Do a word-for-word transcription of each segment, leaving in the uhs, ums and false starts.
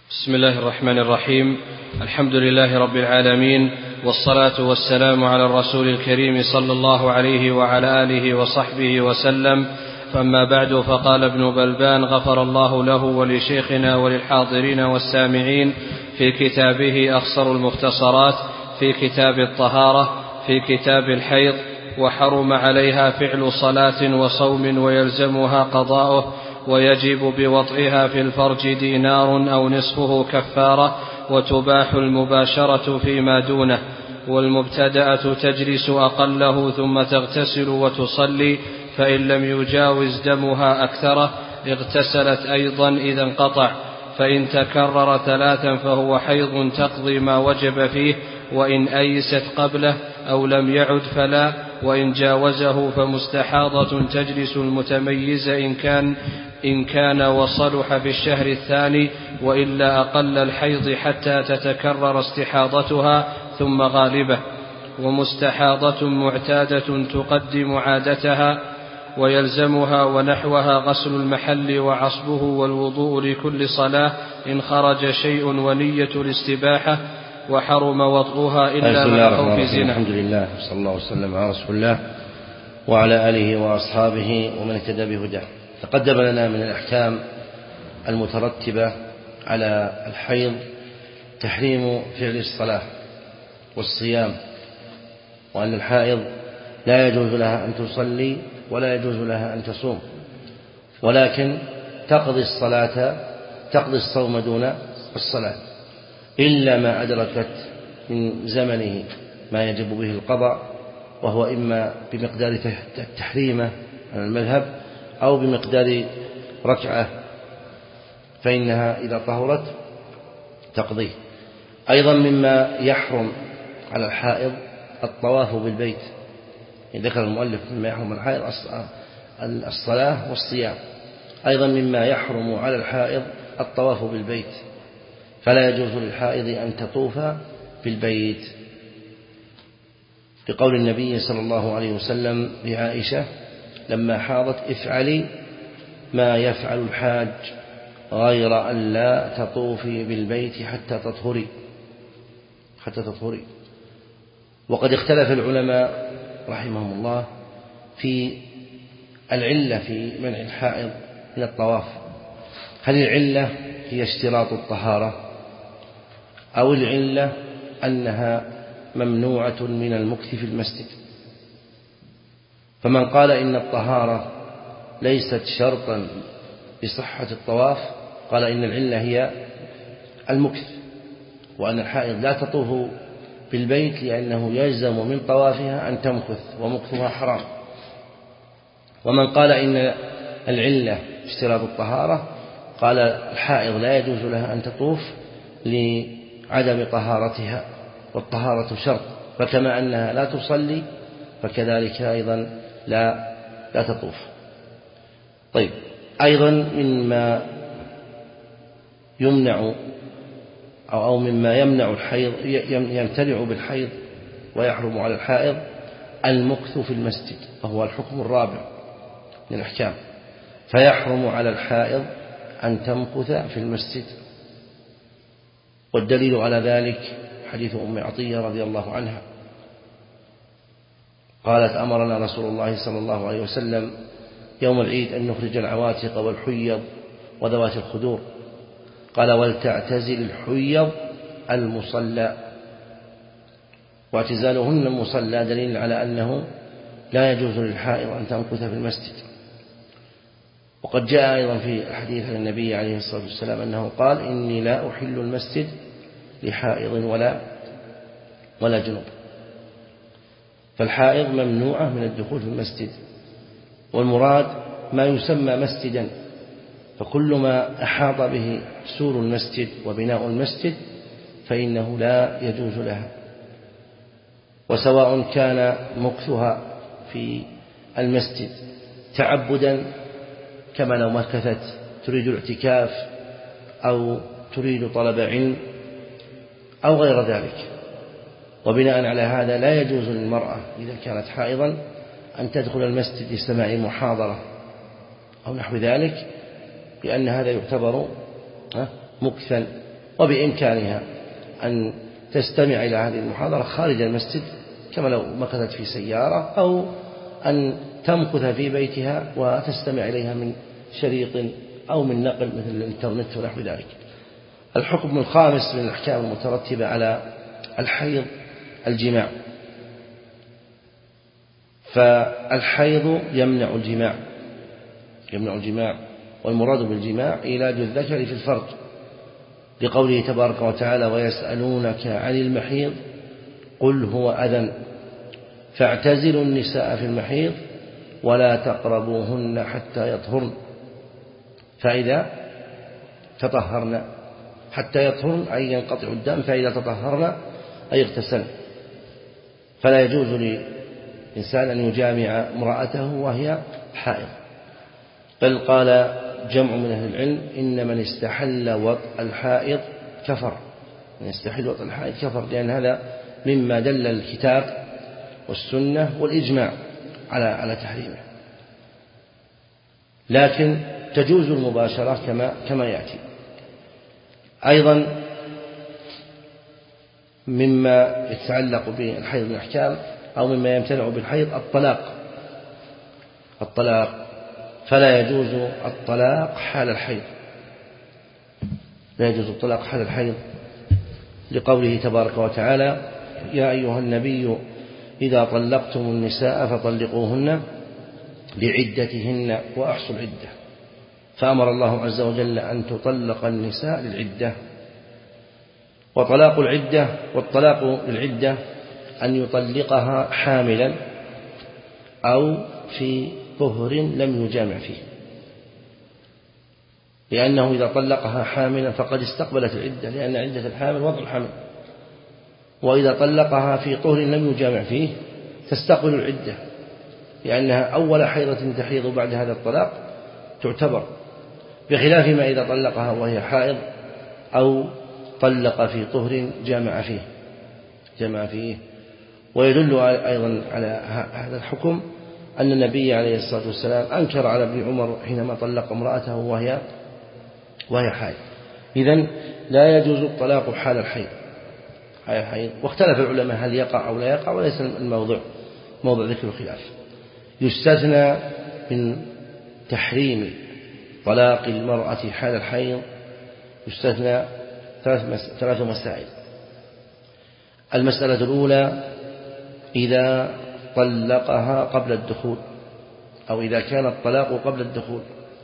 بسم الله الرحمن الرحيم. الحمد لله رب العالمين، والصلاة والسلام على الرسول الكريم صلى الله عليه وعلى آله وصحبه وسلم. فأما بعد، فقال ابن بلبان غفر الله له ولشيخنا وللحاضرين والسامعين في كتابه أخصر المختصرات في كتاب الطهارة في كتاب الحيض: وحرم عليها فعل صلاة وصوم ويلزمها قضاؤه، ويجب بوطئها في الفرج دينار أو نصفه كفارة، وتباح المباشرة فيما دونه. والمبتدأة تجلس أقله ثم تغتسل وتصلي، فإن لم يجاوز دمها أكثره اغتسلت أيضا إذا انقطع، فإن تكرر ثلاثا فهو حيض تقضي ما وجب فيه، وإن أيست قبله أو لم يعد فلا، وإن جاوزه فمستحاضة تجلس المتميز إن كان إن كان وصلح في الشهر الثاني، وإلا أقل الحيض حتى تتكرر استحاضتها ثم غالبة. ومستحاضة معتادة تقدم عادتها، ويلزمها ونحوها غسل المحل وعصبه والوضوء لكل صلاة إن خرج شيء ونية الاستباحة، وحرم وطئها إلا مع خوف زنا. الحمد لله، صلى الله وسلم على رسول الله وعلى آله وأصحابه ومن اهتدى بهداه. تقدم لنا من الأحكام المترتبة على الحيض تحريم فعل الصلاة والصيام، وأن الحائض لا يجوز لها أن تصلي ولا يجوز لها أن تصوم، ولكن تقضي الصلاة تقضي الصوم دون الصلاة، إلا ما أدركت من زمنه ما يجب به القضاء، وهو إما بمقدار التحريمة على المذهب أو بمقدار ركعة، فإنها إذا طهرت تقضيه. أيضا مما يحرم على الحائض الطواف بالبيت، ذكر المؤلف مما يحرم على الحائض الصلاة والصيام. أيضا مما يحرم على الحائض الطواف بالبيت، فلا يجوز للحائض أن تطوف بالبيت، لقول النبي صلى الله عليه وسلم لعائشة لما حاضت: افعلي ما يفعل الحاج غير أن لا تطوفي بالبيت حتى تطهري حتى تطهري. وقد اختلف العلماء رحمهم الله في العلة في منع الحائض من الطواف، هل العلة هي اشتراط الطهارة، أو العلة أنها ممنوعة من المكث في المسجد؟ فمن قال إن الطهارة ليست شرطا لصحة الطواف قال إن العلة هي المكث، وأن الحائض لا تطوف بالبيت لأنه يلزم من طوافها أن تمكث، ومكثها حرام. ومن قال إن العلة اشتراط الطهارة قال الحائض لا يجوز لها أن تطوف لعدم طهارتها، والطهارة شرط، فكما أنها لا تصلي فكذلك أيضا لا لا تطوف. طيب، أيضا مما يمنع أو أو مما يمنع الحيض يمتنع بالحيض ويحرم على الحائض المكث في المسجد، وهو الحكم الرابع من الأحكام، فيحرم على الحائض أن تمكث في المسجد. والدليل على ذلك حديث أم عطية رضي الله عنها قالت: أمرنا رسول الله صلى الله عليه وسلم يوم العيد أن نخرج العواتق والحيض وذوات الخدور، قال: ولتعتزل الحيض المصلى. واعتزالهن المصلى دليل على أنه لا يجوز للحائض أن تمكث في المسجد. وقد جاء أيضا في الحديث عن النبي عليه الصلاة والسلام أنه قال: إني لا أحل المسجد لحائض ولا ولا جنوب. فالحائض ممنوعة من الدخول في المسجد، والمراد ما يسمى مسجدا، فكل ما أحاط به سور المسجد وبناء المسجد فإنه لا يجوز لها، وسواء كان مكثها في المسجد تعبدا كما لو مكثت تريد الاعتكاف أو تريد طلب علم أو غير ذلك. وبناء على هذا لا يجوز للمرأة إذا كانت حائضا أن تدخل المسجد لسماع محاضرة أو نحو ذلك، لأن هذا يعتبر مكثا وبإمكانها أن تستمع إلى هذه المحاضرة خارج المسجد كما لو مكثت في سيارة، أو أن تمكث في بيتها وتستمع إليها من شريط أو من نقل مثل الإنترنت ونحو ذلك. الحكم الخامس من الأحكام المترتبة على الحيض الجماع. فالحيض يمنع الجماع يمنع الجماع والمراد بالجماع إيلاد الذكر في الفرج، لقوله تبارك وتعالى: ويسألونك عن المحيض قل هو أذى فاعتزلوا النساء في المحيض ولا تقربوهن حتى يطهرن فإذا تطهرن، حتى يطهرن أي ينقطع الدم، فإذا تطهرن أي اغتسلن. فلا يجوز للإنسان أن يجامع امرأته وهي حائض، بل قال جمع من أهل العلم: إن من استحل وطء الحائض كفر. من يستحل وطء الحائض كفر، لأن هذا مما دل الكتاب والسنة والإجماع على على تحريمه. لكن تجوز المباشرة كما كما يأتي. أيضا مما يتعلق بالحيض من الأحكام أو مما يمتنع بالحيض الطلاق الطلاق فلا يجوز الطلاق حال الحيض لا يجوز الطلاق حال الحيض لقوله تبارك وتعالى: يا أيها النبي إذا طلقتم النساء فطلقوهن لعدتهن وأحصوا العدة. فأمر الله عز وجل أن تطلق النساء للعدة. وطلاق العدة والطلاق للعدة أن يطلقها حاملا أو في طهر لم يجامع فيه، لأنه إذا طلقها حاملا فقد استقبلت العدة، لأن عدة الحامل وضع الحمل. وإذا طلقها في طهر لم يجامع فيه تستقبل العدة، لأنها أول حيضة تحيض بعد هذا الطلاق تعتبر، بخلاف ما إذا طلقها وهي حائض أو طلق في طهر جامع فيه جامع فيه ويدل أيضا على هذا الحكم أن النبي عليه الصلاة والسلام أنكر على ابن عمر حينما طلق امرأته وهي وهي حائض. إذن لا يجوز الطلاق حال الحيض حال الحيض واختلف العلماء هل يقع أو لا يقع، وليس الموضوع موضوع ذكر الخلاف. يستثنى من تحريم طلاق المرأة حال الحيض يستثنى ثلاث مسائل. المسألة الأولى: إذا طلقها قبل الدخول، أو إذا كان الطلاق قبل الدخول،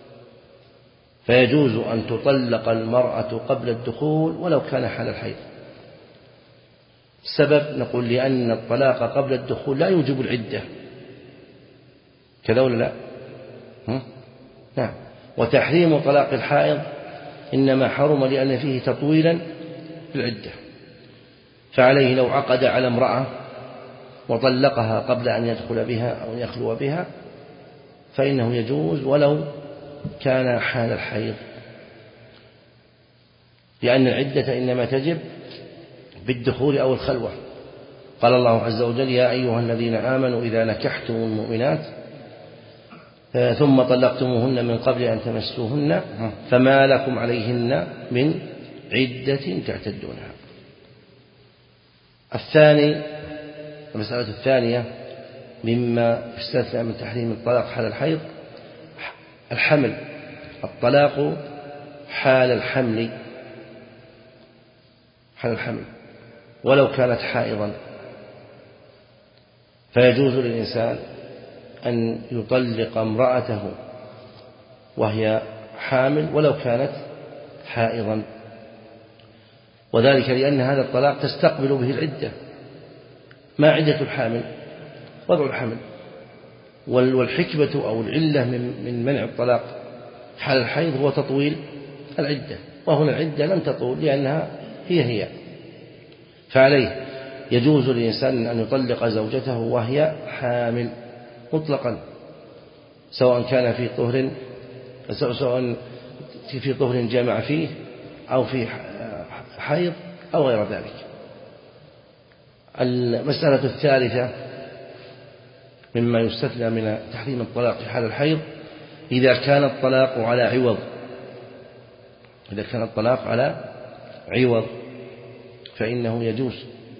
فيجوز أن تطلق المرأة قبل الدخول ولو كان حال الحيض. السبب نقول لأن الطلاق قبل الدخول لا يوجب العدة، كذا ولا لا؟ نعم. وتحريم طلاق الحائض إنما حرم لأن فيه تطويلا في العدة، فعليه لو عقد على امرأة وطلقها قبل أن يدخل بها أو يخلو بها فإنه يجوز ولو كان حال الحيض، لأن العدة إنما تجب بالدخول أو الخلوة. قال الله عز وجل: يا أيها الذين آمنوا إذا نكحتم المؤمنات ثم طلقتموهن من قبل أن تمسوهن فما لكم عليهن من عدة تعتدونها. الثاني المسألة الثانية مما يستثنى من تحريم الطلاق حال الحيض الحمل، الطلاق حال الحمل حال الحمل ولو كانت حائضا، فيجوز للإنسان أن يطلق امرأته وهي حامل ولو كانت حائضا، وذلك لأن هذا الطلاق تستقبل به العدة. ما عدة الحامل؟ وضع الحمل. والحكمة أو العلة من منع الطلاق حال الحيض هو تطويل العدة، وهنا العدة لم تطول لأنها هي هي، فعليه يجوز للإنسان أن يطلق زوجته وهي حامل مطلقا، سواء كان في طهر سواء في طهر جامع فيه أو في حيض أو غير ذلك. المسألة الثالثة مما يستثنى من تحريم الطلاق حال الحيض إذا كان الطلاق على عوض إذا كان الطلاق على عوض فإنه يجوز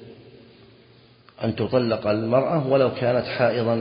أن تطلق المرأة ولو كانت حائضا،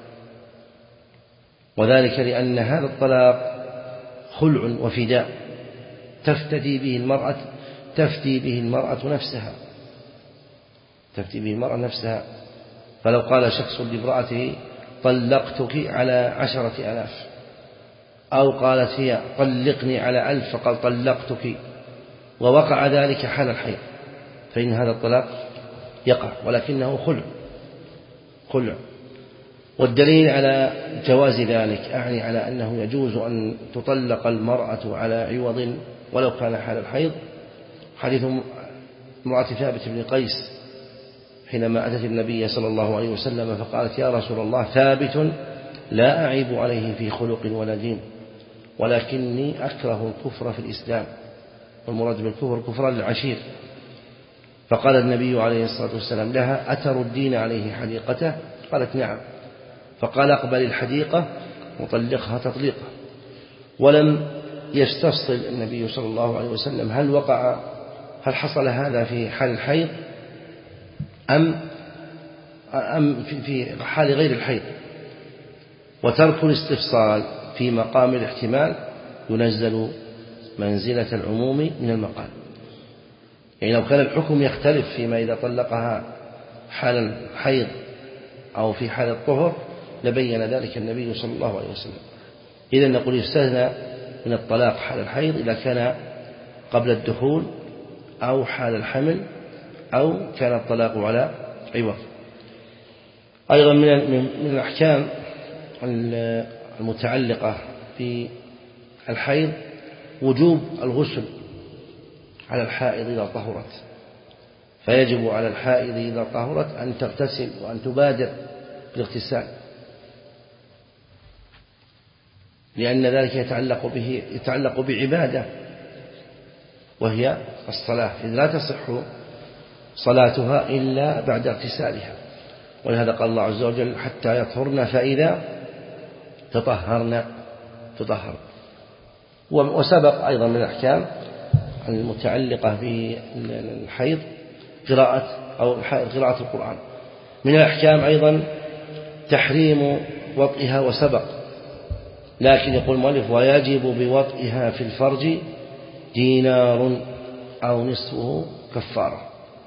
وذلك لأن هذا الطلاق خلع وفداء تفتدي به المرأة تفتي به المرأة نفسها تفتي به المرأة نفسها. فلو قال شخص لامرأته طلقتك على عشرة آلاف، أو قالت هي طلقني على ألف فقال طلقتك، ووقع ذلك حال الحيض، فإن هذا الطلاق يقع، ولكنه خلع خلع والدليل على جواز ذلك أعني على أنه يجوز أن تطلق المرأة على عوض ولو كان حال الحيض حديث امرأة ثابت بن قيس حينما أتت النبي صلى الله عليه وسلم فقالت يا رسول الله ثابت لا أعيب عليه في خلق ولا دين، ولكني أكره الكفر في الإسلام، والمراد بالكفر كفر العشير. فقال النبي عليه الصلاة والسلام لها أتر الدين عليه حديقته؟ قالت نعم. فقال اقبل الحديقة وطلقها تطليقا. ولم يستفصل النبي صلى الله عليه وسلم هل وقع هل حصل هذا في حال الحيض أم أم في حال غير الحيض. وترك الاستفصال في مقام الاحتمال ينزل منزلة العموم من المقال. يعني لو كان الحكم يختلف فيما إذا طلقها حال الحيض أو في حال الطهر لبين ذلك النبي صلى الله عليه وسلم. إذن نقول يستثنى من الطلاق حال الحيض إذا كان قبل الدخول أو حال الحمل أو كان الطلاق على عوض. أيضا من الأحكام المتعلقة بالحيض وجوب الغسل على الحائض إذا طهرت، فيجب على الحائض إذا طهرت أن تغتسل وأن تبادر بالاغتسال، لأن ذلك يتعلق به يتعلق بعبادة وهي الصلاة، إذ لا تصح صلاتها إلا بعد اغتسالها. ولهذا قال الله عز وجل حتى يطهرن فإذا تطهرن تطهر. وسبق أيضا من الأحكام المتعلقة بالحيض قراءة أو قراءة القرآن. من الأحكام أيضا تحريم وطئها وسبق، لكن يقول المؤلف ويجب بوطئها في الفرج دينار أو نصفه كفارة.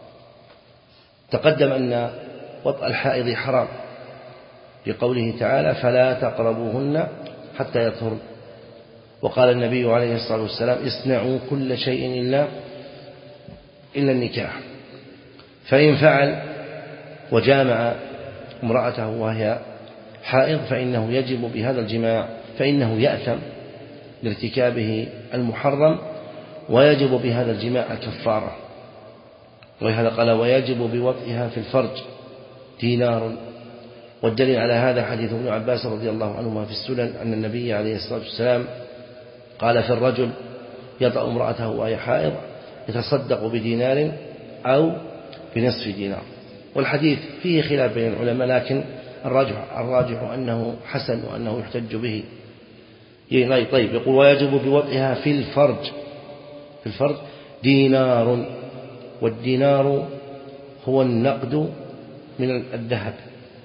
تقدم أن وطئ الحائض حرام لقوله تعالى فلا تقربوهن حتى يطهرن، وقال النبي عليه الصلاة والسلام اصنعوا كل شيء إلا إلا النكاح. فإن فعل وجامع امرأته وهي حائض فإنه يجب بهذا الجماع فإنه يأثم لارتكابه المحرم، ويجب بهذا الجماع الكفارة. ولهذا قال ويجب بوطئها في الفرج دينار. والدليل على هذا حديث ابن عباس رضي الله عنهما في السنن أن النبي عليه الصلاة والسلام قال في الرجل يطأ امرأته وهي حائض يتصدق بدينار أو بنصف دينار. والحديث فيه خلاف بين العلماء، لكن الراجح الراجح أنه حسن وأنه يحتج به. طيب يقول ويجب بوضعها في الفرج في الفرج دينار، والدينار هو النقد من الذهب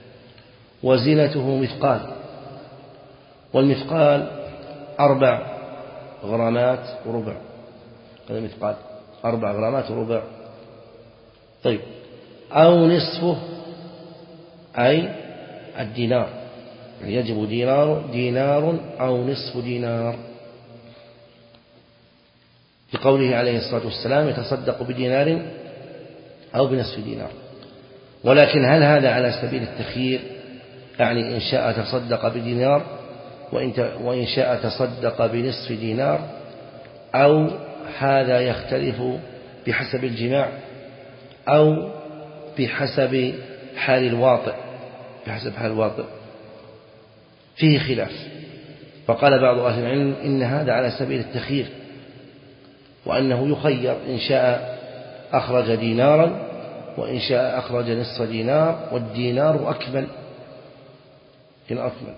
وزنته مثقال، والمثقال أربع غرامات وربع، هذا مثقال أربع غرامات وربع. طيب أو نصفه أي الدينار، يعني يجب دينار دينار أو نصف دينار، لقوله عليه الصلاة والسلام يتصدق بدينار أو بنصف دينار. ولكن هل هذا على سبيل التخيير، يعني إن شاء تصدق بدينار وإن شاء تصدق بنصف دينار، أو هذا يختلف بحسب الجماع أو بحسب حال الواطئ بحسب حال الواطئ فيه خلاف. فقال بعض أهل العلم إن هذا على سبيل التخيير، وأنه يخير إن شاء أخرج دينارا وإن شاء أخرج نصف دينار، والدينار أكمل إن أكمل.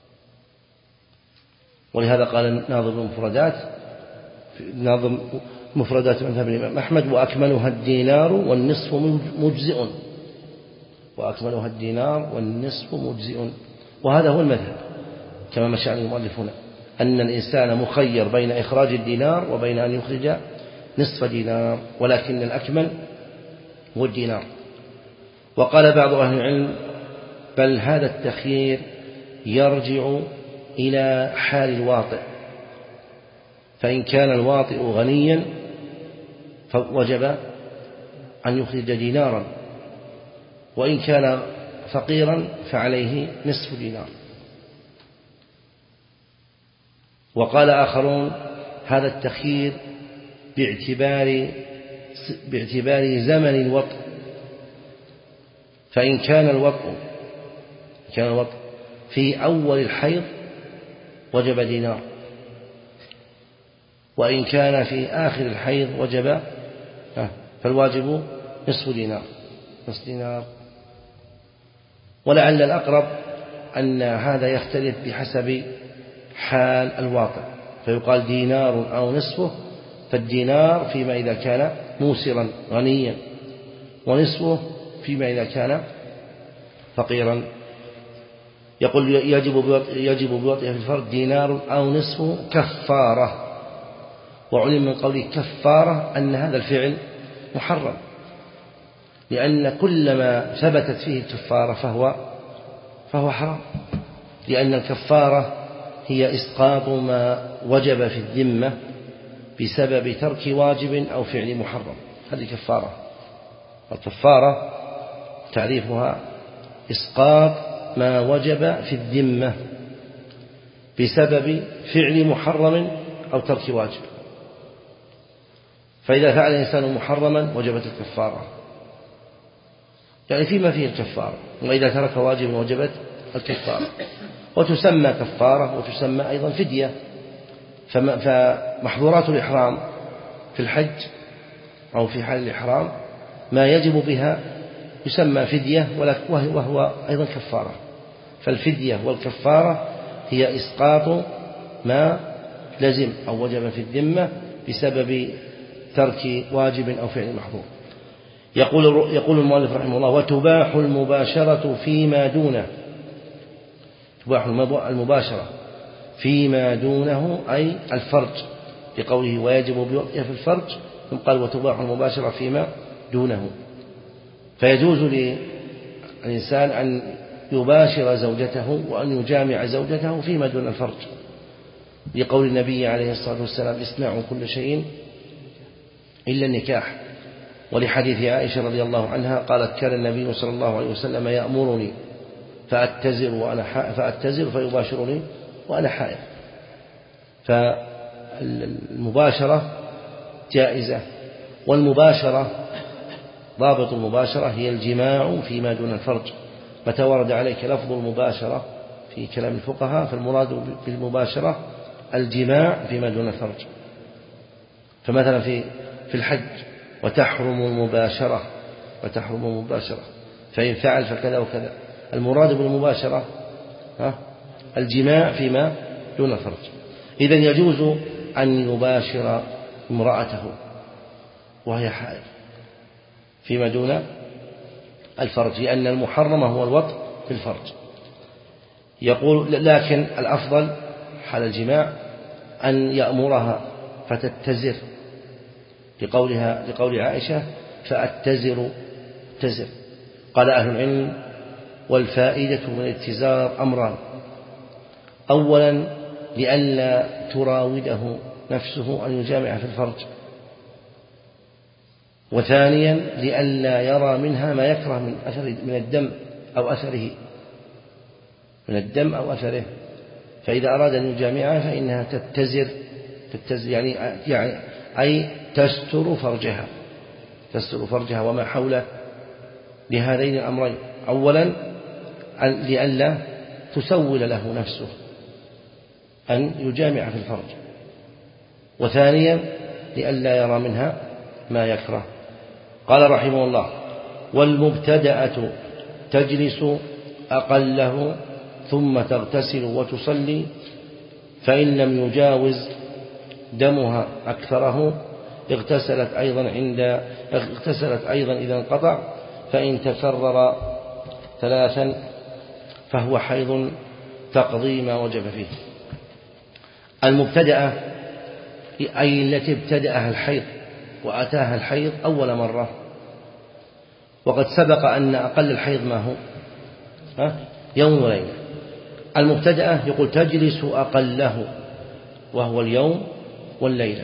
ولهذا قال ناظم المفردات ناظم مفردات مذهب الإمام أحمد. وأكملها الدينار والنصف مجزئ، وأكملها الدينار والنصف مجزئ. وهذا هو المذهب كما مشى عليه المؤلف هنا، أن الإنسان مخير بين إخراج الدينار وبين أن يخرج نصف دينار، ولكن الأكمل هو الدينار. وقال بعض أهل العلم بل هذا التخيير يرجع إلى حال الواطئ، فإن كان الواطئ غنيا فوجب أن يخرج دينارا، وإن كان فقيرا فعليه نصف دينار. وقال آخرون هذا التخيير باعتبار باعتبار زمن الوطء، فإن كان الوطء كان الوطء في أول الحيض وجب دينار، وإن كان في آخر الحيض وجب فالواجب نصف دينار نصف دينار. ولعل الأقرب أن هذا يختلف بحسب حال الواقع، فيقال دينار أو نصفه، فالدينار فيما إذا كان موسرا غنيا، ونصفه فيما إذا كان فقيرا. يقول يجب يجب بوطئه في الفرد دينار أو نصفه كفارة. وعلم من قوله كفارة أن هذا الفعل محرم، لأن كلما ثبتت فيه الكفارة فهو فهو حرام، لأن الكفارة هي إسقاط ما وجب في الذمة بسبب ترك واجب أو فعل محرم، هذه كفارة. الكفارة تعريفها إسقاط ما وجب في الذمة بسبب فعل محرم أو ترك واجب. فإذا فعل الإنسان محرما وجبت الكفارة، يعني فيما فيه الكفارة، وإذا ترك واجب وجبت الكفارة. وتسمى كفارة وتسمى أيضا فدية. فمحظورات الإحرام في الحج أو في حال الإحرام ما يجب بها يسمى فدية، وهو أيضا كفارة. فالفدية والكفارة هي إسقاط ما لزم أو وجب في الذمة بسبب ترك واجب أو فعل محظور. يقول يقول المؤلف رحمه الله وتباح المباشرة فيما دونه. تباح المباشرة فيما دونه أي الفرج، لقوله ويجب بوطئها في الفرج، ثم قال وتباح المباشرة فيما دونه. فيجوز للإنسان أن يباشر زوجته وأن يجامع زوجته فيما دون الفرج، لقول النبي عليه الصلاة والسلام اصنعوا كل شيء إلا النكاح. ولحديث عائشة رضي الله عنها قالت كان النبي صلى الله عليه وسلم يأمرني فأتزر وأنا حائض فأتزر فيباشرني وأنا حائض. فالمباشرة جائزة. والمباشرة ضابط المباشرة هي الجماع فيما دون الفرج. متى ورد عليك لفظ المباشرة في كلام الفقهاء فالمراد بالمباشرة الجماع فيما دون الفرج. فمثلا في في الحج وتحرم المباشرة وتحرم المباشرة فإن فعل فكذا وكذا. المراد بالمباشرة الجماع فيما دون الفرج. إذن يجوز أن يباشر امرأته وهي حائض فيما دون الفرج، لأن المحرم هو الوطء في الفرج. يقول لكن الأفضل حال الجماع أن يأمرها فتتزر، لقولها لقول عائشة فأتزر تزر. قال أهل العلم والفائدة من الاتزار أمران: أولا لئلا تراوده نفسه أن يجامع في الفرج، وثانيا لئلا يرى منها ما يكره من أثر من الدم أو أثره من الدم أو أثره. فإذا أراد أن يجامعها فإنها تتزر تتزر يعني يعني أي تستر فرجها تستر فرجها وما حوله لهذين الأمرين: أولا لئلا تسول له نفسه أن يجامع في الفرج، وثانيا لئلا يرى منها ما يكره. قال رحمه الله: والمبتدأة تجلس أقله ثم تغتسل وتصلي، فإن لم يجاوز دمها أكثره اغتسلت أيضا عند اغتسلت أيضا إذا انقطع. فإن تكرر ثلاثا فهو حيض تقضي ما وجب فيه. المبتدأة أي التي ابتدأها الحيض وأتاها الحيض أول مرة، وقد سبق أن أقل الحيض ما هو ها؟ يوم وليلة. المبتدأة يقول تجلس أقله وهو اليوم والليلة،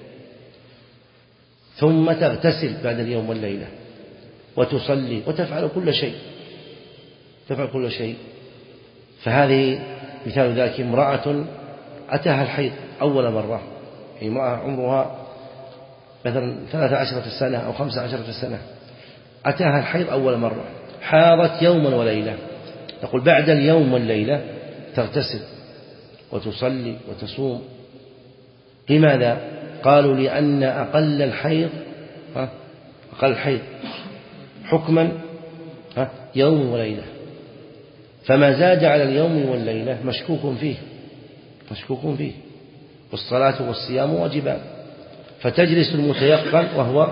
ثم تغتسل بعد اليوم والليلة وتصلي وتفعل كل شيء تفعل كل شيء. فهذه مثال ذلك امرأة أتاها الحيض أول مرة، يعني امرأة عمرها مثلا ثلاثة عشرة سنة أو خمسة عشرة سنة، أتاها الحيض أول مرة، حاضت يوما وليلة، تقول بعد اليوم والليلة تغتسل وتصلي وتصوم. لماذا؟ قالوا لأن أقل الحيض أقل الحيض حكما يوم وليلة، فما زاد على اليوم والليلة مشكوك فيه مشكوك فيه والصلاة والصيام واجبان. فتجلس المتيقن وهو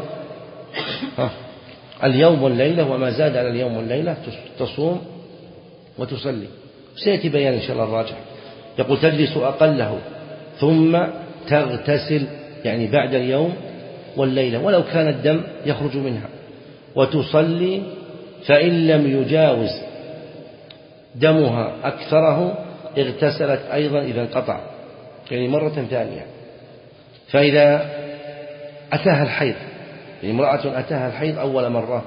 اليوم والليلة، وما زاد على اليوم والليلة تصوم وتصلي. سيأتي بيان إن شاء الله الراجح. يقول تجلس أقله ثم تغتسل، يعني بعد اليوم والليلة ولو كان الدم يخرج منها، وتصلي فإن لم يجاوز دمها أكثره اغتسلت أيضا إذا انقطع، يعني مرة ثانية. فإذا أتاها الحيض، يعني امرأة أتاها الحيض أول مرة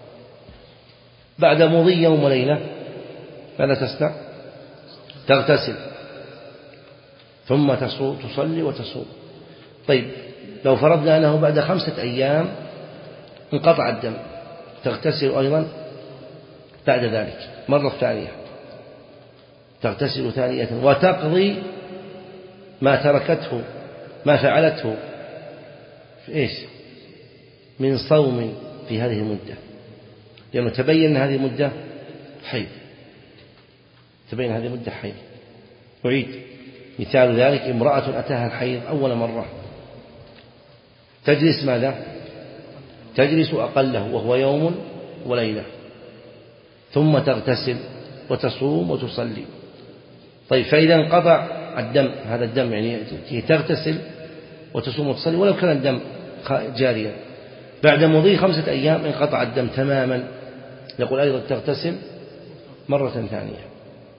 بعد مضي يوم وليلة ماذا تصنع؟ تغتسل ثم تصلي وتصوم. طيب لو فرضنا أنه بعد خمسة أيام انقطع الدم، تغتسل أيضا بعد ذلك مرة ثانية، تغتسل ثانية وتقضي ما تركته ما فعلته في إيش؟ من صوم في هذه المدة، لأنه تبين أن هذه المدة حيض تبين هذه المدة حيض. أعيد مثال ذلك امرأة أتاها الحيض أول مرة، تجلس ماذا؟ تجلس أقله وهو يوم وليلة، ثم تغتسل وتصوم وتصلي. طيب فإذا انقطع الدم، هذا الدم يعني تغتسل وتصوم وتصلي ولو كان الدم جاريا، بعد مضي خمسة أيام انقطع الدم تماما، يقول أيضا تغتسل مرة ثانية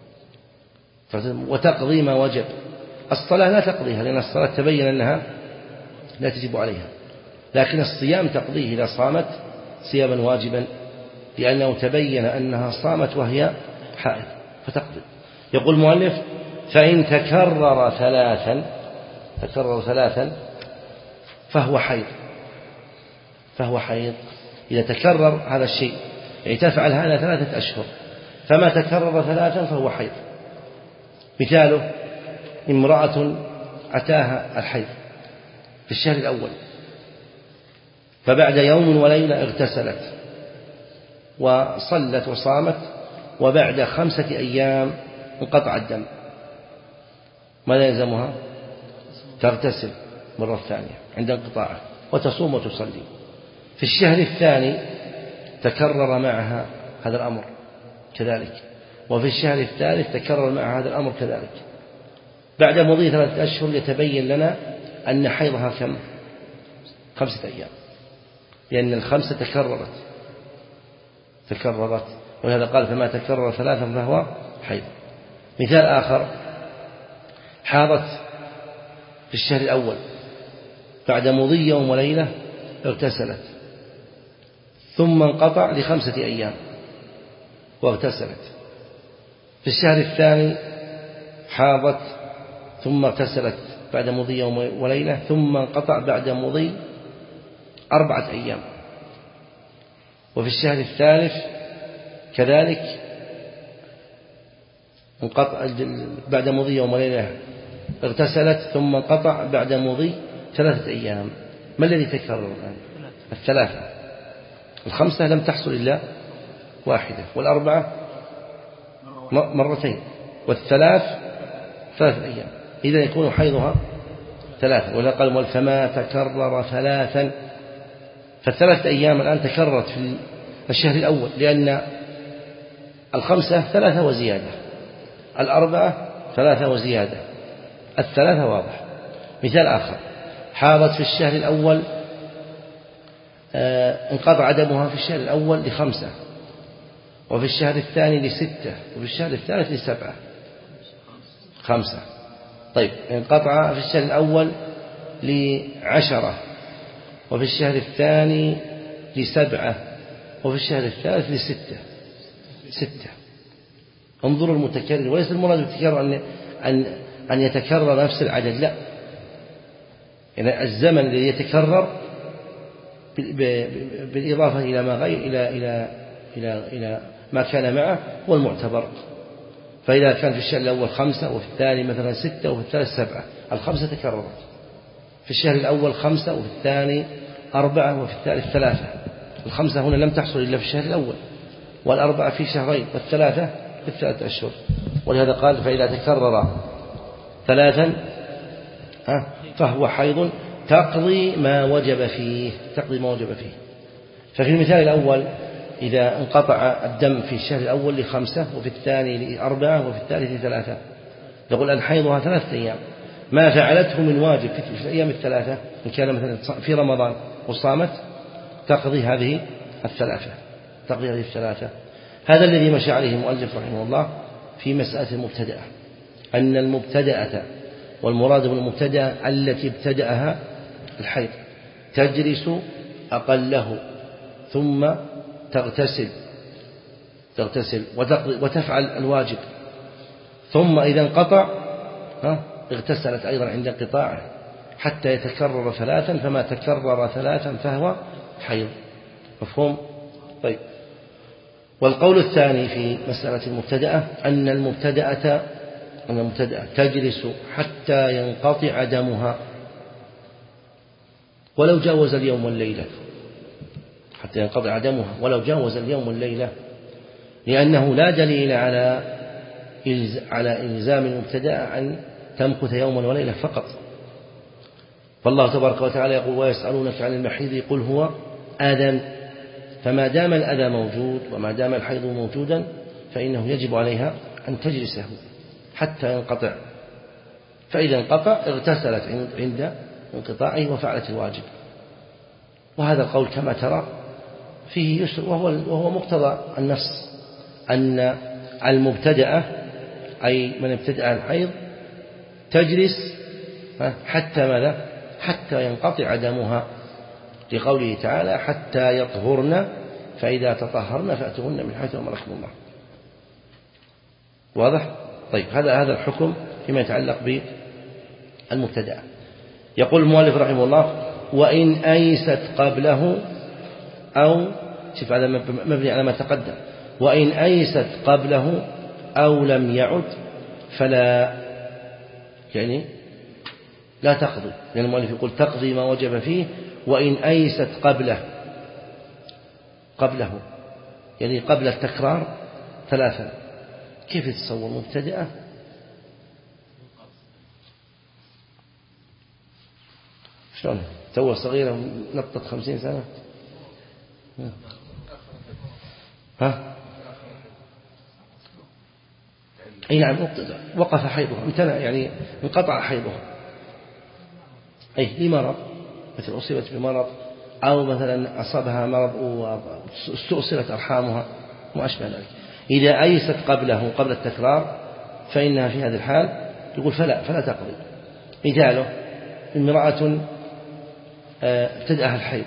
وتقضي ما وجب. الصلاة لا تقضيها لأن الصلاة تبين أنها لا تجب عليها، لكن الصيام تقضيه إذا صامت صياما واجبا، لأنه تبين أنها صامت وهي حائض فتقضي. يقول المؤلف فإن تكرر ثلاثا تكرر ثلاثا فهو حيض فهو حيض إذا تكرر هذا الشيء، يعني تفعل هذا ثلاثة أشهر، فما تكرر ثلاثا فهو حيض. مثاله امرأة أتاها الحيض في الشهر الأول، فبعد يوم وليلة اغتسلت وصلت وصامت، وبعد خمسة أيام انقطع الدم، ماذا يلزمها؟ تغتسل مرة ثانية عند انقطاعه وتصوم وتصلي. في الشهر الثاني تكرر معها هذا الأمر كذلك، وفي الشهر الثالث تكرر معها هذا الأمر كذلك. بعد مضي ثلاثة أشهر يتبين لنا أن حيضها كم؟ خمسة أيام، لأن الخمسة تكررت تكررت ولهذا قال فما تكرر ثلاثا فهو حيض. مثال آخر، حاضت في الشهر الأول، بعد مضي يوم وليلة اغتسلت، ثم انقطع لخمسة أيام واغتسلت. في الشهر الثاني حاضت ثم اغتسلت بعد مضي يوم وليلة، ثم انقطع بعد مضي أربعة أيام. وفي الشهر الثالث كذلك انقطع بعد مضي يوم وليلة اغتسلت، ثم انقطع بعد مضي ثلاثة أيام. ما الذي تكرر الآن؟ الثلاثة. الخمسة لم تحصل إلا واحدة، والأربعة مرتين، والثلاث ثلاثة أيام. إذا يكون حيضها ثلاثة، ولا قال فما تكرر ثلاثا، فالثلاثة أيام الآن تكررت في الشهر الأول، لأن الخمسة ثلاثة وزيادة، الأربعة ثلاثة وزيادة، الثلاثة واضح. مثال آخر، حاضت في الشهر الأول آه انقطع دمها في الشهر الأول لخمسة، وفي الشهر الثاني لستة، وفي الشهر الثالث لسبعة، خمسة. طيب انقطع في الشهر الأول لعشرة، وفي الشهر الثاني لسبعة، وفي الشهر الثالث لستة، ستة. انظروا المتكرر، وليس المراد بالتكرر أن أن أن يتكرر نفس العدد، لا، يعني الزمن الذي يتكرر بالإضافة إلى ما غير إلى إلى إلى إلى ما كان معه هو المعتبر. فإذا كان في الشهر الأول خمسة، وفي الثاني مثلا ستة، وفي الثالث سبعة، الخمسة تكررت. في الشهر الأول خمسة، وفي الثاني أربعة، وفي الثالث ثلاثة. الخمسة هنا لم تحصل إلا في الشهر الأول، والأربعة في شهرين، والثلاثة في الثلاثة أشهر. ولهذا قال فإذا تكرر ثلاثا فهو حيض تقضي ما وجب فيه، تقضي ما وجب فيه. ففي المثال الأول إذا انقطع الدم في الشهر الأول لخمسة، وفي الثاني لأربعة، وفي الثالث لثلاثة، يقول أن حيضها ثلاثة أيام، ما فعلته من واجب في الأيام الثلاثة، إن كان مثلا في رمضان وصامت تقضي هذه الثلاثة، تقضي هذه الثلاثة. هذا الذي مشى عليه المؤلف رحمه الله في مسألة المبتدأة، أن المبتدأة، والمراد بالمبتدأة التي ابتدأها الحيض، تجلس أقله ثم تغتسل تغتسل وتفعل الواجب، ثم إذا انقطع اغتسلت أيضا عند انقطاعه حتى يتكرر ثلاثا، فما تكرر ثلاثا فهو حيض. مفهوم؟ طيب. والقول الثاني في مسألة المبتدأة أن المبتدأة أن المبتدأة تجلس حتى ينقطع دمها ولو جاوز اليوم والليلة، حتى ينقطع دمها ولو جاوز اليوم والليلة، لأنه لا دليل على على إلزام المبتدأ أن تمكث يوما وليلة فقط. فالله تبارك وتعالى يقول ويسألونك عن المحيض قل هو أذى، فما دام الأذى موجود وما دام الحيض موجودا فإنه يجب عليها أن تجلسه حتى ينقطع، فإذا انقطع اغتسلت عند انقطاعه وفعلت الواجب. وهذا القول كما ترى فيه يسر، وهو, وهو مقتضى النص، أن المبتدأة أي من ابتدأ الحيض تجلس حتى ماذا؟ حتى ينقطع دمها، لقوله تعالى حتى يطهرن فإذا تطهرن فأتوهن من حيث أمركم الله. واضح؟ طيب، هذا هذا الحكم فيما يتعلق بالمبتدأ. يقول المؤلف رحمه الله وإن أيست قبله، أو شوف هذا مبني على ما تقدم، وإن أيست قبله أو لم يعد فلا، يعني لا تقضي، لأن المؤلف يقول تقضي ما وجب فيه، وإن أيست قبله قبله يعني قبل التكرار ثلاثا. كيف تتصور مبتدئة؟ شلون تو صغيرة نطت خمسين سنة؟ ها؟ أي نعم، وقف حيضها، امتنع يعني انقطع حيضها، أي لمرض، مثل أصيبت بمرض، أو مثلا أصابها مرض واستؤصلت أرحامها وما أشبه ذلك. إذا أيست قبله قبل التكرار فإنها في هذه الحال يقول فلا فلا تقضي. مثاله امرأة ابتدأها الحيض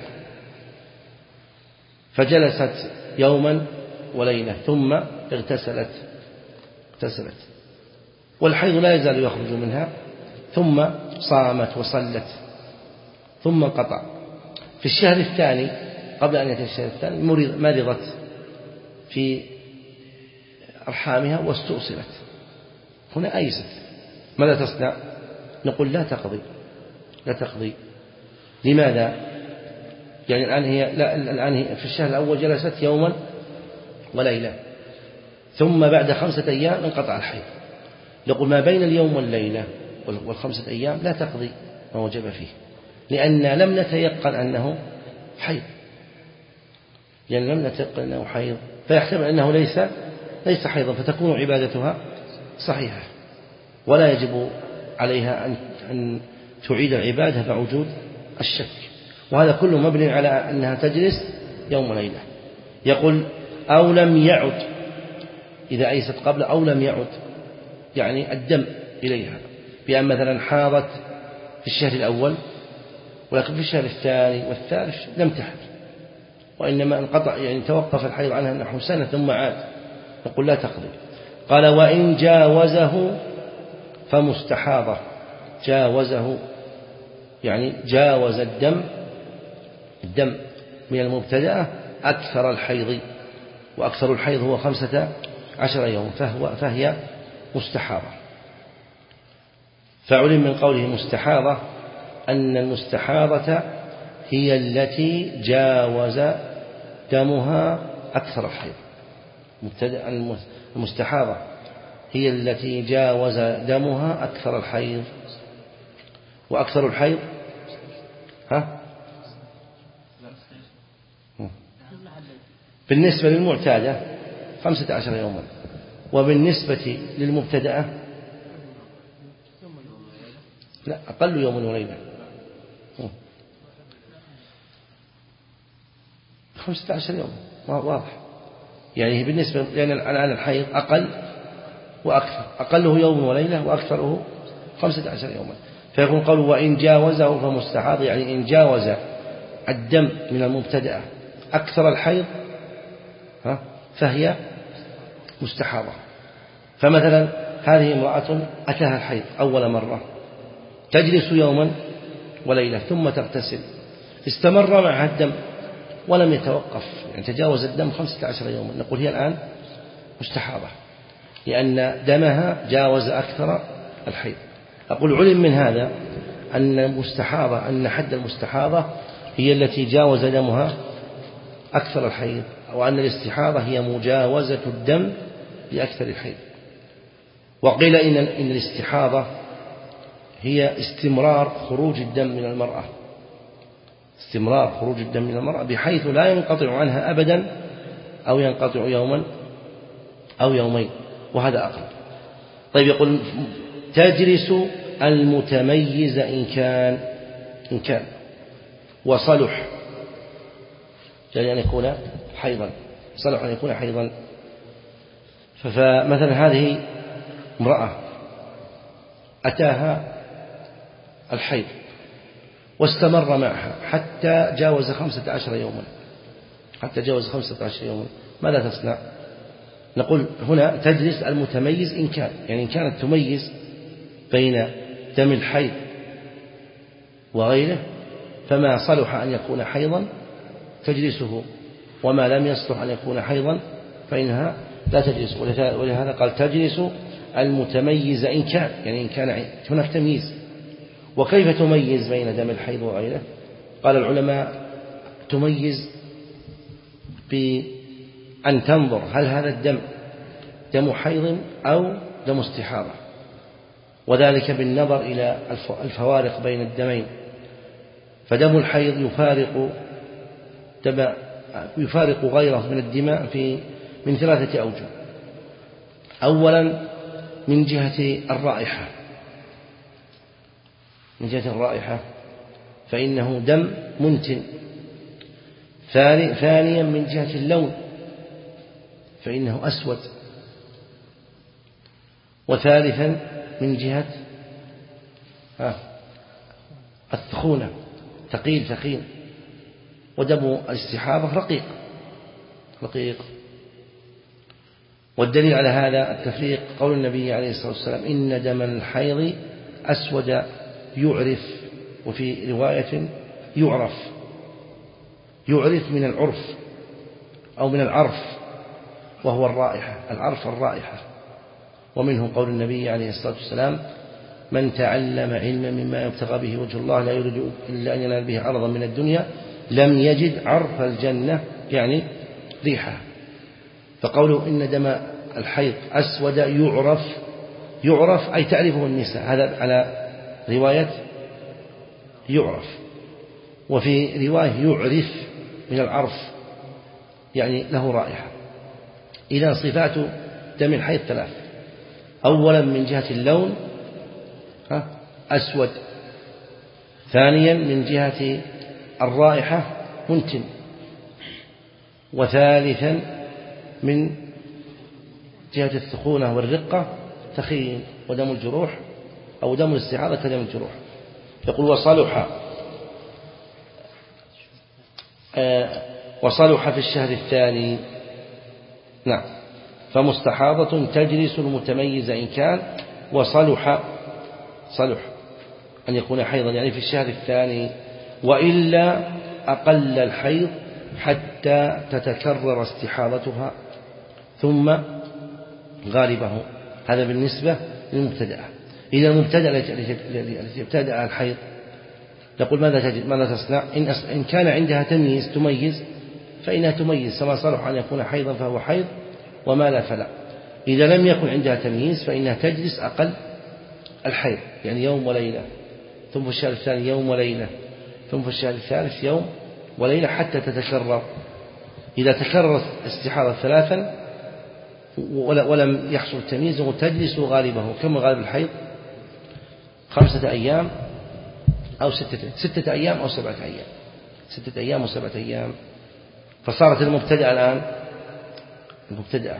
فجلست يوما وليلة ثم اغتسلت اغتسلت والحيض لا يزال يخرج منها، ثم صامت وصلت ثم انقطع. في الشهر الثاني قبل أن يأتي الشهر الثاني مرضت في أرحامها واستؤصلت، هنا أيست، ماذا تصنع؟ نقول لا تقضي لا تقضي. لماذا؟ يعني الآن هي لا الآن هي في الشهر الأول جلست يوما وليلة، ثم بعد خمسة أيام انقطع الحيض، نقول ما بين اليوم والليلة والخمسة أيام لا تقضي، ما وجب فيه، لأن لم نتيقن أنه حيض، لأن لم نتيقن أنه حيض، فيحتمل أنه ليس ليس حيضا، فتكون عبادتها صحيحة، ولا يجب عليها أن أن تعيد العبادة مع وجود الشك. وهذا كله مبني على أنها تجلس يوم وليلة. يقول أو لم يعد، إذا أيست قبل أو لم يعد، يعني الدم إليها، بأن مثلا حاضت في الشهر الأول ولكن في الشهر الثاني والثالث لم تحض، وإنما انقطع يعني توقف الحيض عنها نحو سنة ثم عاد، نقول لا تقضي. قال وإن جاوزه فمستحاضة. جاوزه يعني جاوز الدم الدم من المبتدأة أكثر الحيض، وأكثر الحيض هو خمسة عشر يوم، فهو فهي مستحاضة. فعلم من قوله مستحاضة أن المستحاضة هي التي جاوز دمها أكثر الحيض. المستحاضة هي التي جاوز دمها أكثر الحيض، وأكثر الحيض ها بالنسبة للمعتادة خمسة عشر يوما، وبالنسبة للمبتدأة لا أقل يوم وليلة، خمسة عشر يوم واضح. يعني بالنسبة لأن الآن الحيض أقل وأكثر، أقله يوم وليلة وأكثره خمسة عشر يوما. فيكون قوله وإن جاوزه فمستحاض، يعني إن جاوز الدم من المبتدأة أكثر الحيض فهي مستحاضة. فمثلا هذه امرأة أتاها الحيض أول مرة، تجلس يوما وليلة ثم تغتسل، استمر معها الدم ولم يتوقف، يعني تجاوز الدم خمسة عشر يوما، نقول هي الآن مستحاضة لأن دمها جاوز أكثر الحيض. أقول علم من هذا أن المستحاضة أن حد المستحاضة هي التي جاوز دمها أكثر الحيض، وأن الاستحاضة هي مجاوزة الدم بأكثر الحيض. وقيل إن إن الاستحاضة هي استمرار خروج الدم من المرأة، استمرار خروج الدم من المرأة بحيث لا ينقطع عنها أبدا أو ينقطع يوما أو يومين، وهذا أقل. طيب يقول تجلس المتميز إن كان إن كان وصلح، يعني أن يكون حيضا، صلح أن يكون حيضا. فمثلا هذه امرأة أتاها الحيض واستمر معها حتى جاوز خمسة عشر يوما، حتى جاوز خمسة عشر يوما، ماذا تصنع؟ نقول هنا تجلس المتميز إن كان، يعني إن كانت تميز بين دم الحيض وغيره، فما صلح أن يكون حيضا تجلسه، وما لم يصلح أن يكون حيضا فإنها لا تجلس. ولهذا قال تجلس المتميز إن كان، يعني إن كان هناك تمييز. وكيف تميز بين دم الحيض وغيره؟ قال العلماء تميز بأن تنظر هل هذا الدم دم حيض أو دم استحاضة، وذلك بالنظر إلى الفوارق بين الدمين. فدم الحيض يفارق دم يفارق غيره من الدماء في من ثلاثة أوجه. أولا من جهة الرائحة، من جهة الرائحة فإنه دم منتن. ثانيا من جهة اللون فإنه أسود. وثالثا من جهة الثخونة، ثقيل ثقيل. ودم الاستحاضة رقيق رقيق. والدليل على هذا التفريق قول النبي عليه الصلاة والسلام إن دم الحيض أسود يعرف، وفي رواية يعرف، يعرف من العرف أو من العرف، وهو الرائحة، العرف الرائحة. ومنه قول النبي عليه الصلاة والسلام من تعلم علما مما يبتغى به وجه الله لا يريد إلا أن ينال به عرضا من الدنيا لم يجد عرف الجنة، يعني ريحة. فقوله إن دم الحيض أسود يعرف، يعرف أي تعرفه النساء، هذا على رواية يعرف، وفي رواية يعرف من العرف يعني له رائحة. إذا صفات دم الحيض ثلاث: أولا من جهة اللون أسود، ثانيا من جهة الرائحة منتن، وثالثا من جهة الثخونة والرقة تخين، ودم الجروح أو دم الاستحاضة كدم الجروح. يقول وصلح آه وصلح في الشهر الثاني. نعم، فمستحاضة تجلس المتميز إن كان، وصلح صلح أن يكون حيضا يعني في الشهر الثاني، وإلا أقل الحيض حتى تتكرر استحاضتها ثم غالبه. هذا بالنسبة للمبتدأة. إذا المبتدأ التي ابتدأ الحيض نقول ماذا تجد ماذا تصنع؟ إن كان عندها تمييز تميز فإنها تميز، سواء صلح أن يكون حيضا فهو حيض، وما لا فلا. إذا لم يكن عندها تمييز فإنها تجلس أقل الحيض يعني يوم وليلة، ثم في الشهر الثاني يوم وليلة، ثم في الشهر الثالث يوم وليلة حتى تتكرر. إذا تكررت استحاضة ثلاثا ولم يحصل تمييز وتجلس غالبه. كم غالب الحيض؟ خمسة أيام أو ستة ستة أيام أو سبعة أيام ستة أيام وسبعة أيام. فصارت المبتدأة الآن المبتدأة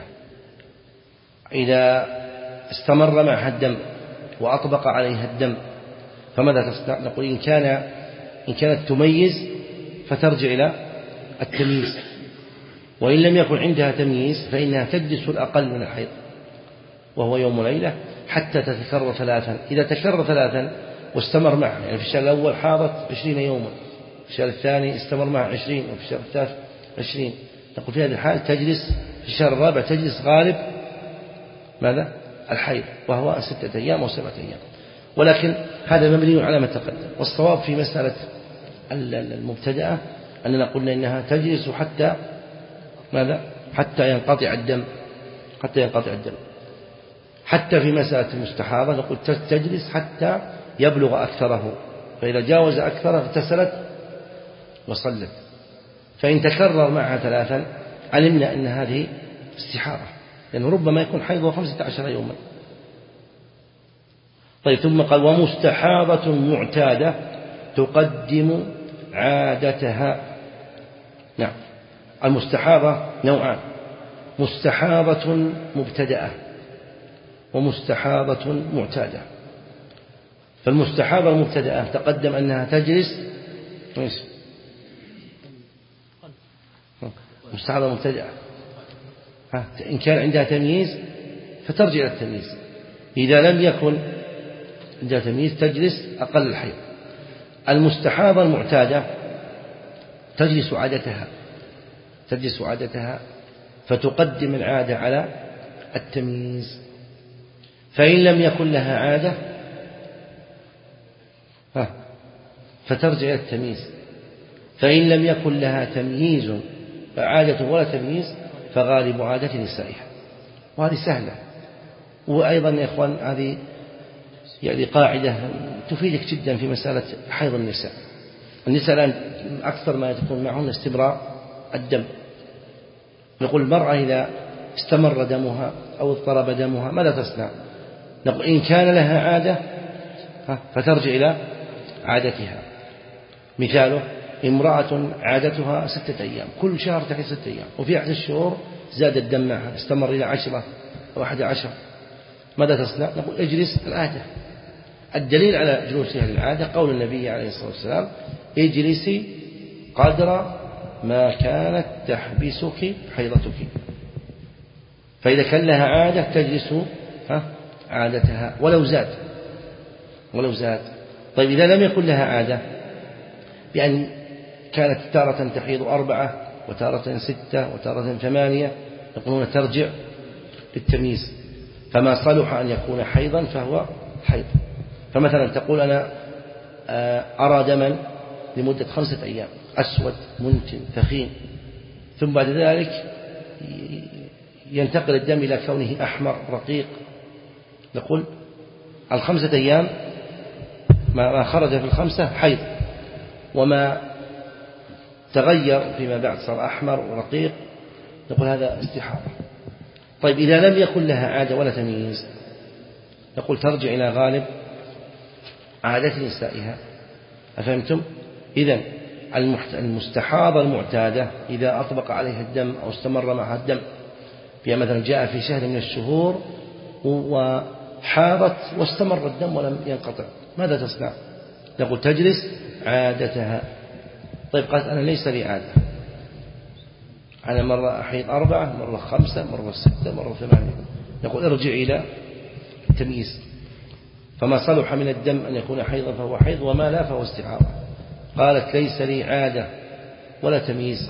إذا استمر معها الدم وأطبق عليها الدم فماذا تصنع؟ نقول إن كان إن كانت تميز فترجع إلى التمييز، وإن لم يكن عندها تمييز فإنها تجلس الأقل من الحيض وهو يوم وليلة حتى تتكرر ثلاثا. إذا تكرر ثلاثا واستمر معها، يعني في الشهر الأول حاضت عشرين يوما، في الشهر الثاني استمر معها عشرين، وفي الشهر الثالث عشرين، نقول في هذه الحال تجلس في الشهر الرابع تجلس غالب ماذا؟ الحيض، وهو ستة أيام أو سبعة أيام. ولكن هذا مبني على ما تقدم. والصواب في مسألة المبتدأة أننا قلنا إنها تجلس حتى ماذا؟ حتى ينقطع الدم حتى ينقطع الدم. حتى في مسألة المستحاضة نقول تجلس حتى يبلغ أكثره، فإذا جاوز أكثره اغتسلت وصلت. فإن تكرر معها ثلاثا علمنا أن هذه استحاضة، لأنه ربما يكون حيض خمسة عشر يوما. طيب، ثم قال ومستحاضة معتادة تقدم عادتها. نعم، المستحاضة نوعان: مستحاضة مبتدأة ومستحاضة معتادة. فالمستحاضة المبتدأة تقدم أنها تجلس مستحاضة مبتدأة إن كان عندها تمييز فترجع إلى التمييز، إذا لم يكن عندها تمييز تجلس أقل الحيض. المستحاضة المعتادة تجلس عادتها تجلس عادتها فتقدم العادة على التمييز. فإن لم يكن لها عادة فترجع إلى التمييز. فإن لم يكن لها تمييز عادة ولا تمييز فغالب عادة نسائها. وهذه سهلة. وأيضا يا إخوان هذه يعني قاعدة تفيدك جدا في مسألة حيض النساء. النساء الآن أكثر ما يكون معهن استمرار الدم. نقول المرأة إذا استمر دمها أو اضطرب دمها ماذا تصنع؟ نقول إن كان لها عادة فترجع إلى عادتها. مثاله امرأة عادتها ستة أيام، كل شهر تحيض ستة أيام، وفي أحد الشهور زاد الدم معها استمر إلى عشرة أو أحد عشر، ماذا تصنع؟ نقول اجلس العادة. الدليل على جلوسها للعادة قول النبي عليه الصلاة والسلام: اجلسي قدر ما كانت تحبسك حيضتك. فإذا كان لها عادة تجلس عادتها ولو زاد ولو زاد. طيب، إذا لم يكن لها عادة بأن كانت تارة تحيض أربعة وتارة ستة وتارة ثمانية، يقولون ترجع للتمييز. فما صلح أن يكون حيضا فهو حيض. فمثلا تقول أنا أرى دما لمدة خمسة أيام أسود منتن ثخين، ثم بعد ذلك ينتقل الدم إلى كونه أحمر رقيق، نقول الخمسة أيام ما خرج في الخمسة حيض، وما تغير فيما بعد صار أحمر ورقيق نقول هذا استحاضة. طيب إذا لم يكن لها عادة ولا تمييز نقول ترجع إلى غالب عادة نسائها. أفهمتم؟ إذن المستحاضة المعتادة إذا أطبق عليها الدم أو استمر معها الدم، في مثلا جاء في شهر من الشهور وحاضت واستمر الدم ولم ينقطع، ماذا تصنع؟ نقول تجلس عادتها. طيب قالت أنا ليس لي عادة، أنا مرة أحيض أربعة، مرة خمسة، مرة ستة، مرة ثمانية، نقول ارجع إلى التمييز، فما صلح من الدم أن يكون حيضا فهو حيض، وما لا فهو استحاضة. قالت ليس لي عادة ولا تمييز،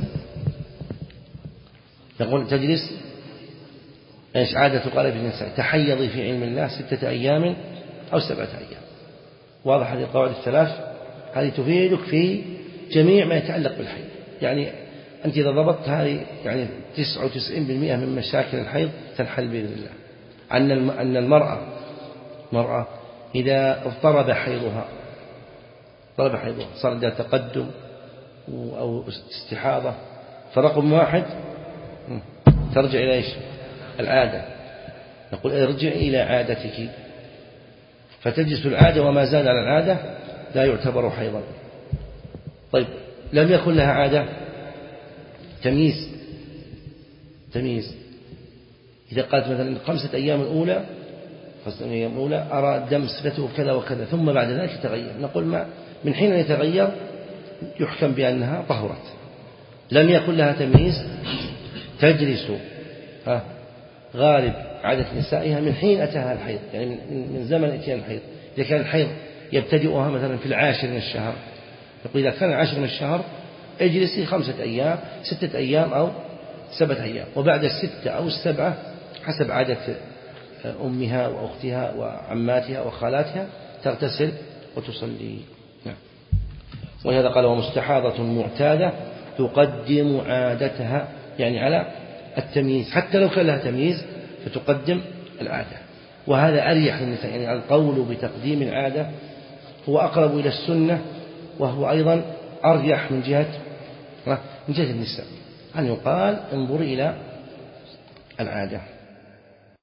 نقول تجلس إيش عادة غالب النساء؟ تحيضي في علم الله ستة أيام أو سبعة أيام. واضح هذه القواعد الثلاث، هذه تفيدك في جميع ما يتعلق بالحيض. يعني أنت إذا ضبطت هذه يعني تسعة وتسعين بالمئة من مشاكل الحيض تنحل بإذن الله. أن أن المرأة مرأة إذا اضطرب حيضها اضطرب حيضها صار عندها تقدم أو استحاضة، فرقم واحد ترجع إلى إيش؟ العادة. نقول ارجع إلى عادتك، فتجلس العادة وما زال على العادة لا يعتبر حيضا. طيب لم يكن لها عادة، تمييز تمييز إذا قالت مثلا خمسة أيام الأولى خمسة أيام الأولى أرى الدم صفته كذا وكذا، ثم بعد ذلك يتغير، نقول ما من حين يتغير يحكم بأنها طهرت. لم يكن لها تمييز تجلس ها غالب عادة نسائها من حين أتاها الحيض، يعني من زمن اتيان الحيض. إذا كان الحيض يبتدئها مثلا في العاشر من الشهر، نقول إذا كان العاشر من الشهر اجلسي خمسة أيام ستة أيام أو سبعة أيام، وبعد الستة أو السبعة حسب عادة أمها وأختها وعماتها وخالاتها تغتسل وتصلي. نعم. ولهذا قال ومستحاضة معتادة تقدم عادتها، يعني على التمييز، حتى لو كان لها تمييز فتقدم العادة. وهذا أريح للنساء، يعني القول بتقديم العادة هو أقرب إلى السنة، وهو أيضا أريح من جهة من جهة النساء، أن يقال انظر إلى العادة.